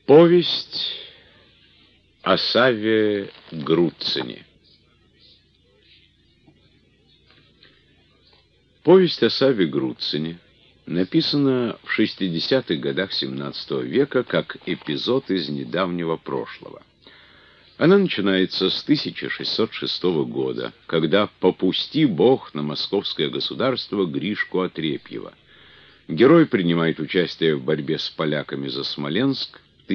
Повесть о Савве Груцине. Повесть о Савве Груцине написана в 60-х годах XVII века как эпизод из недавнего прошлого. Она начинается с 1606 года, когда «попусти Бог на московское государство Гришку Отрепьева». Герой принимает участие в борьбе с поляками за Смоленск в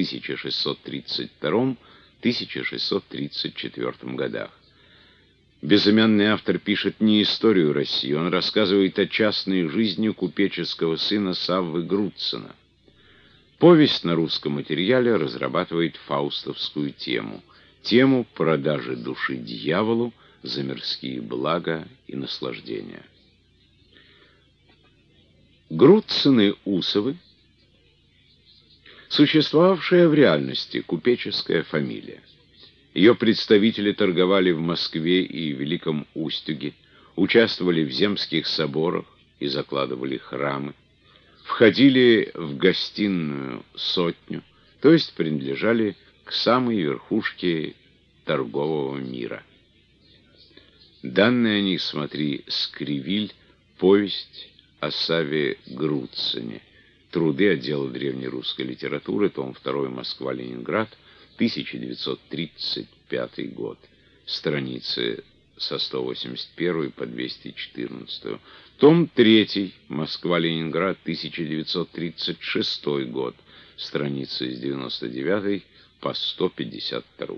1632-1634 годах. Безымянный автор пишет не историю России, он рассказывает о частной жизни купеческого сына Саввы Груцина. Повесть на русском материале разрабатывает фаустовскую тему продажи души дьяволу за мирские блага и наслаждения. Груцины-Усовы — существовавшая в реальности купеческая фамилия. Ее представители торговали в Москве и Великом Устюге, участвовали в земских соборах и закладывали храмы, входили в гостиную сотню, то есть принадлежали к самой верхушке торгового мира. Данные о них смотри Скривиль, повесть о Савве Груцине. Труды отдела древнерусской литературы, том 2, Москва-Ленинград, 1935 год. Страницы со 181 по 214. Том 3, Москва-Ленинград, 1936 год. Страницы с 99 по 152.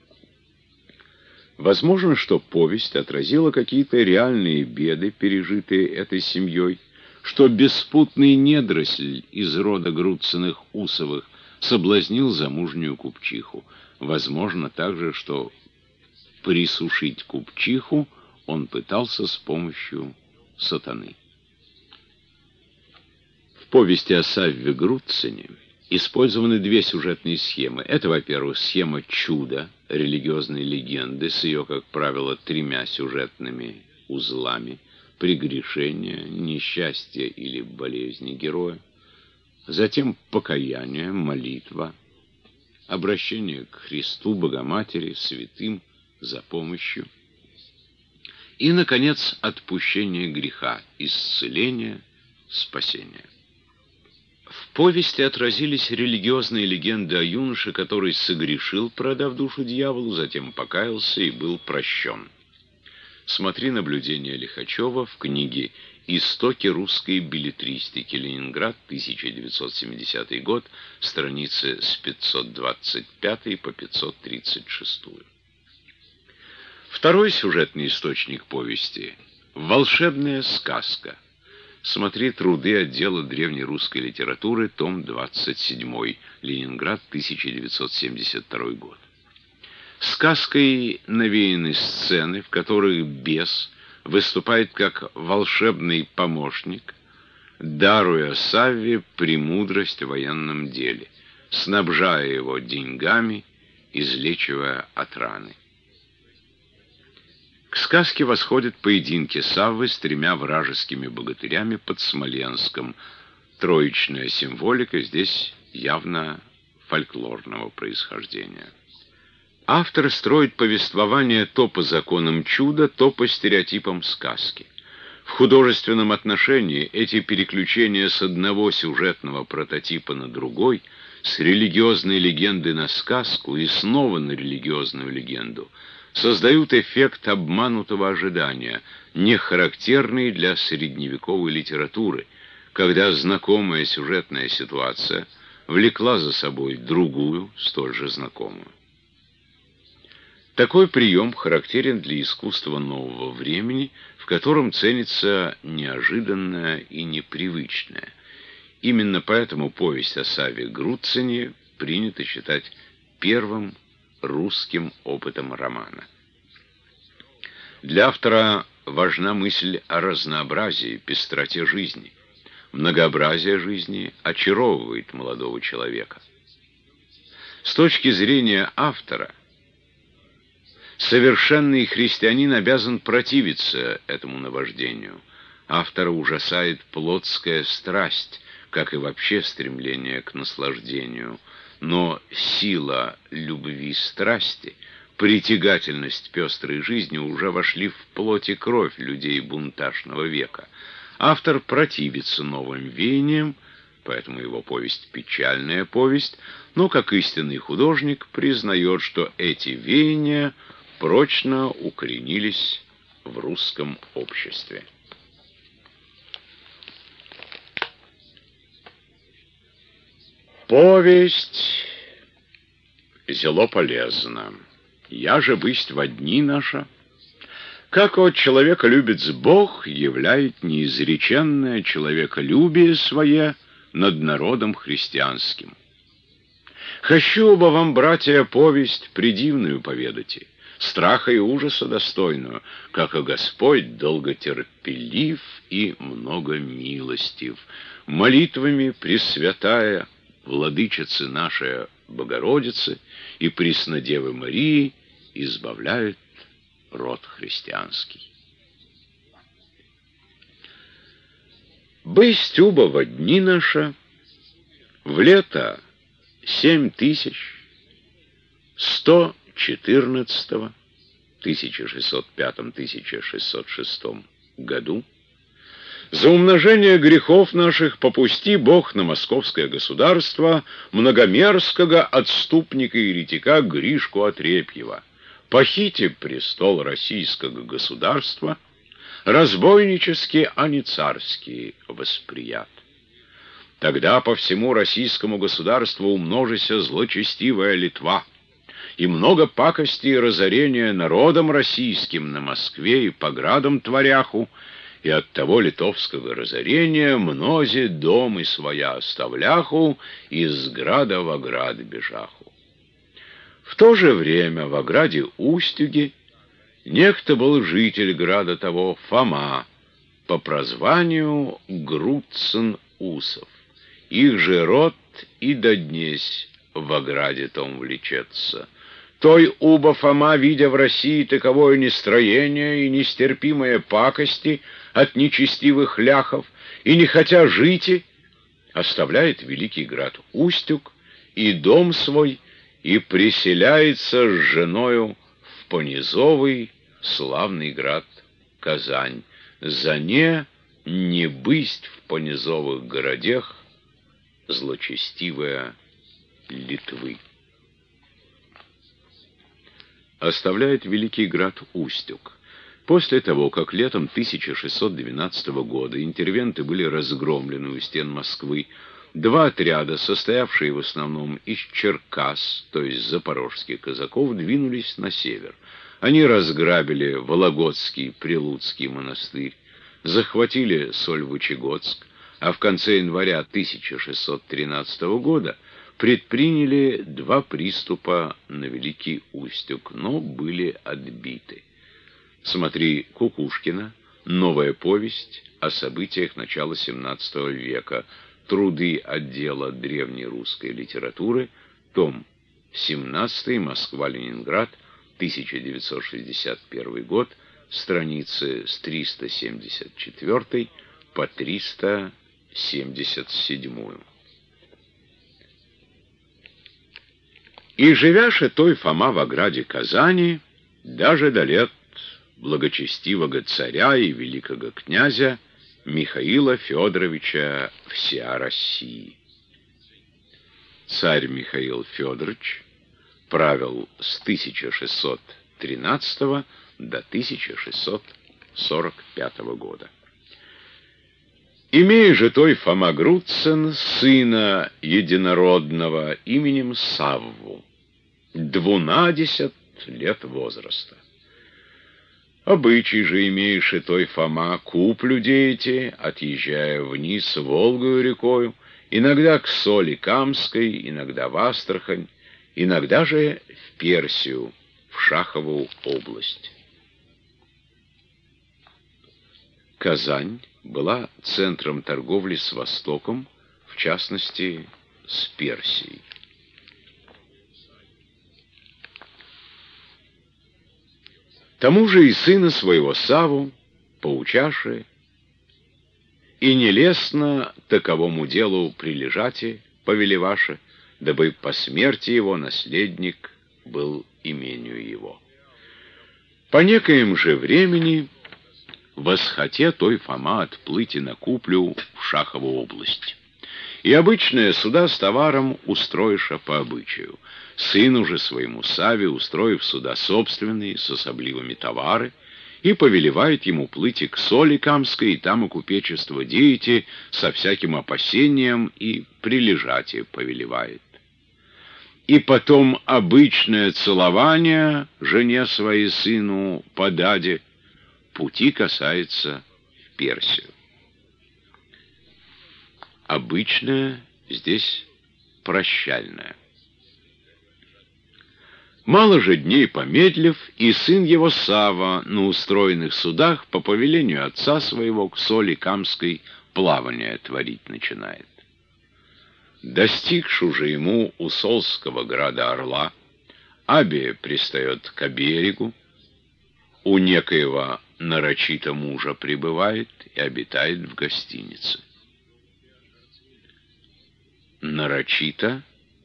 Возможно, что повесть отразила какие-то реальные беды, пережитые этой семьей, что беспутный недоросль из рода Груциных-Усовых соблазнил замужнюю купчиху. Возможно также, что присушить купчиху он пытался с помощью сатаны. В повести о Савве Груцине использованы две сюжетные схемы. Это, во-первых, схема чуда, религиозной легенды с ее, как правило, 3 сюжетными узлами: прегрешение, несчастье или болезни героя, затем покаяние, молитва, обращение к Христу, Богоматери, святым за помощью и, наконец, отпущение греха, исцеление, спасение. В повести отразились религиозные легенды о юноше, который согрешил, продав душу дьяволу, затем покаялся и был прощен. Смотри наблюдения Лихачева в книге «Истоки русской беллетристики. Ленинград, 1970 год», страницы с 525 по 536. Второй сюжетный источник повести — волшебная сказка. Смотри труды отдела древнерусской литературы, том 27, Ленинград, 1972 год. Сказкой навеяны сцены, в которых бес выступает как волшебный помощник, даруя Савве премудрость в военном деле, снабжая его деньгами, излечивая от раны. К сказке восходят поединки Саввы с 3 вражескими богатырями под Смоленском. Троичная символика здесь явно фольклорного происхождения. Автор строит повествование то по законам чуда, то по стереотипам сказки. В художественном отношении эти переключения с одного сюжетного прототипа на другой, с религиозной легенды на сказку и снова на религиозную легенду, создают эффект обманутого ожидания, не характерный для средневековой литературы, когда знакомая сюжетная ситуация влекла за собой другую, столь же знакомую. Такой прием характерен для искусства нового времени, в котором ценится неожиданное и непривычное. Именно поэтому повесть о Савве Груцине принято считать первым русским опытом романа. Для автора важна мысль о разнообразии, пестроте жизни. Многообразие жизни очаровывает молодого человека. С точки зрения автора, совершенный христианин обязан противиться этому наваждению. Автора ужасает плотская страсть, как и вообще стремление к наслаждению, но сила любви страсти, притягательность пестрой жизни уже вошли в плоть и кровь людей бунтажного века. Автор противится новым веяниям, поэтому его повесть печальная повесть, но как истинный художник признает, что эти веяния прочно укоренились в русском обществе. Повесть зело полезна. Я же бысть во дни наша, как от человека любит Бог, являет неизреченное человеколюбие свое над народом христианским. Хочу бы вам, братья, повесть предивную поведати, страха и ужаса достойную, как и Господь долготерпелив и многомилостив, молитвами Пресвятая Владычицы нашей Богородицы и Преснодевы Марии избавляет род христианский. Бысть уба во дни наша, в лето 7114 1605-1606 году за умножение грехов наших попусти Бог на московское государство многомерского отступника-еретика Гришку Отрепьева, похити престол российского государства, разбойнические, а не царские восприят. Тогда по всему российскому государству умножися злочестивая Литва, и много пакости и разорения народом российским на Москве и по градам творяху, и от того литовского разорения мнози дом и своя оставляху, из града в град бежаху. В то же время в граде Устюге некто был житель града того Фома, по прозванию Груцин-Усов. Их же род и до днесь в граде том влечется. Той уба Фома, видя в России таковое нестроение и нестерпимые пакости от нечестивых ляхов, и не хотя жить, оставляет великий град Устюг и дом свой, и преселяется с женою в понизовый славный град Казань, за не бысть в понизовых городах злочестивая Литвы. Оставляет великий град Устюг. После того, как летом 1612 года интервенты были разгромлены у стен Москвы, два отряда, состоявшие в основном из Черкас, то есть запорожских казаков, двинулись на север. Они разграбили Вологодский Прилуцкий монастырь, захватили Сольвычегодск, а в конце января 1613 года предприняли два приступа на Великий Устюг, но были отбиты. Смотри Кукушкина, «Новая повесть о событиях начала XVII века», труды отдела древней русской литературы, том 17, Москва-Ленинград, 1961 год, страницы с 374 по 377. И живяше той Фома в граде Казани, даже до лет благочестивого царя и великого князя Михаила Федоровича всея России. Царь Михаил Федорович правил с 1613 до 1645 года. Имея же той Фома Груцин сына единородного именем Савву, 12 лет возраста. Обычай же имеешь и той Фома куплю дети, отъезжая вниз Волгою рекою, иногда к Соли Камской, иногда в Астрахань, иногда же в Персию, в Шахову область. Казань была центром торговли с Востоком, в частности, с Персией. Тому же и сына своего Савву, поучаше, И нелестно таковому делу прилежати, повелеваше, дабы по смерти его наследник был имению его. По некоем же времени восхоте той Фома отплыть и на куплю в Шахову область. И обычные суда с товаром устроиша по обычаю. Сыну же своему Саве, устроив суда собственные, с особливыми товары, и повелевает ему плыть и к соли Камской, и там и купечество деяти со всяким опасением, и прилежати повелевает. И потом обычное целование жене своей сыну по даде пути касается в Персию. Обычное здесь прощальное. Мало же дней помедлив, и сын его Сава на устроенных судах по повелению отца своего к соли Камской плавание творить начинает. Достигши же ему Усолского града Орла, Абия пристает к берегу, у некоего нарочито мужа прибывает и обитает в гостинице. Нарочито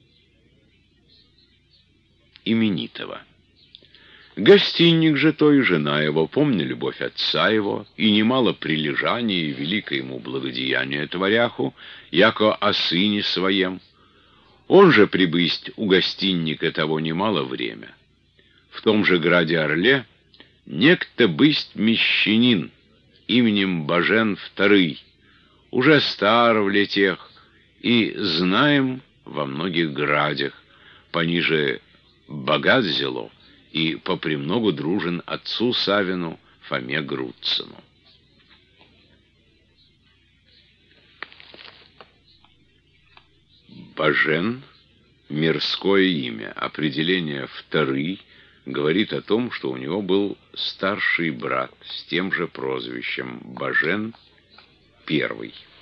именитого. Гостинник же той, жена его, помня любовь отца его, и немало прилежания и великое ему благодеяние творяху, яко о сыне своем, он же прибысть у гостинника того немало время. В том же граде Орле некто бысть мещанин именем Бажен II, уже стар в летех, и знаем во многих градях, пониже богат зело, и попремногу дружен отцу Савину Фоме Грудцину. Бажен — мирское имя, определение «вторый» говорит о том, что у него был старший брат с тем же прозвищем Бажен I.